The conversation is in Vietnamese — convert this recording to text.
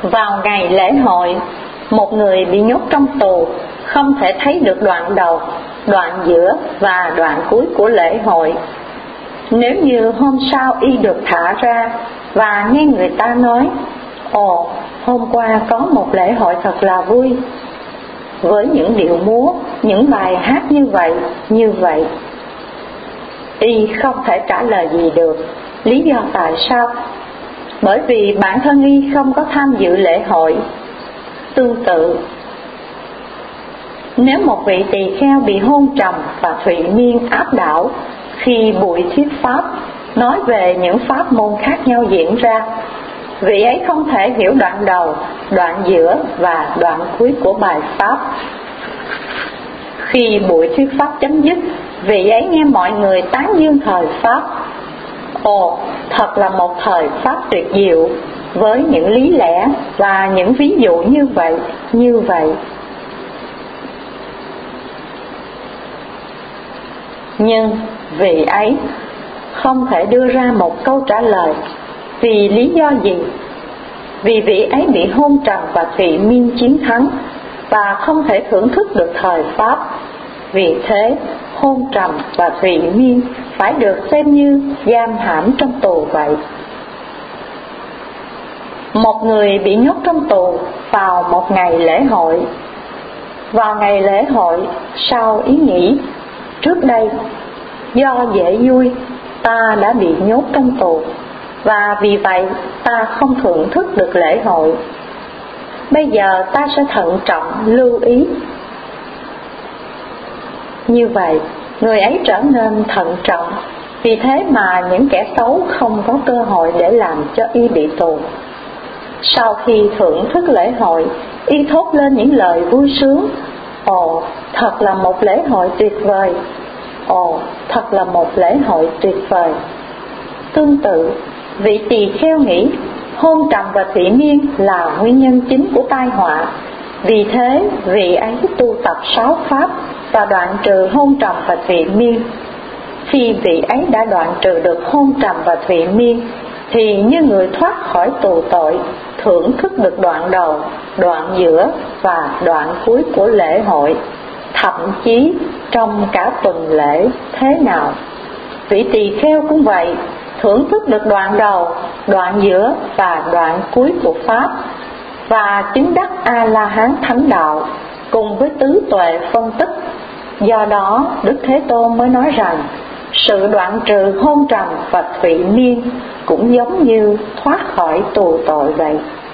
Vào ngày lễ hội, một người bị nhốt trong tù không thể thấy được đoạn đầu, đoạn giữa và đoạn cuối của lễ hội. Nếu như hôm sau y được thả ra và nghe người ta nói: "Ồ, hôm qua có một lễ hội thật là vui, với những điệu múa, những bài hát như vậy", y không thể trả lời gì được. Lý do tại sao? Bởi vì bản thân y không có tham dự lễ hội. Tương tự, nếu một vị tỳ kheo bị hôn trầm và thụy miên áp đảo khi buổi thuyết pháp nói về những pháp môn khác nhau diễn ra, vị ấy không thể hiểu đoạn đầu, đoạn giữa và đoạn cuối của bài pháp. Khi buổi thuyết pháp chấm dứt, vị ấy nghe mọi người tán dương thời pháp: "Ồ, thật là một thời pháp tuyệt diệu, với những lý lẽ và những ví dụ như vậy. Nhưng vị ấy không thể đưa ra một câu trả lời. Vì lý do gì? Vì vị ấy bị hôn trầm và thụy miên chiến thắng và không thể thưởng thức được thời pháp. Vì thế, hôn trầm và thụy miên phải được xem như giam hãm trong tù vậy." Một người bị nhốt trong tù vào một ngày lễ hội. Vào ngày lễ hội, sau ý nghĩ: "Trước đây, do dễ vui, ta đã bị nhốt trong tù, và vì vậy ta không thưởng thức được lễ hội. Bây giờ ta sẽ thận trọng lưu ý." Như vậy, người ấy trở nên thận trọng, vì thế mà những kẻ xấu không có cơ hội để làm cho y bị tù. Sau khi thưởng thức lễ hội, y thốt lên những lời vui sướng: "Ồ, thật là một lễ hội tuyệt vời! Ồ, thật là một lễ hội tuyệt vời!" Tương tự, vị tỳ kheo nghĩ hôn trầm và thụy miên là nguyên nhân chính của tai họa. Vì thế, vị ấy tu tập 6 pháp và đoạn trừ hôn trầm và thụy miên. Khi vị ấy đã đoạn trừ được hôn trầm và thụy miên, thì như người thoát khỏi tù tội, thưởng thức được đoạn đầu, đoạn giữa và đoạn cuối của lễ hội, thậm chí trong cả tuần lễ thế nào. Vị tỳ kheo cũng vậy, thưởng thức được đoạn đầu, đoạn giữa và đoạn cuối của pháp, và chứng đắc A-la-hán thánh đạo cùng với tứ tuệ phân tích. Do đó, Đức Thế Tôn mới nói rằng sự đoạn trừ hôn trầm và thụy miên cũng giống như thoát khỏi tù tội vậy.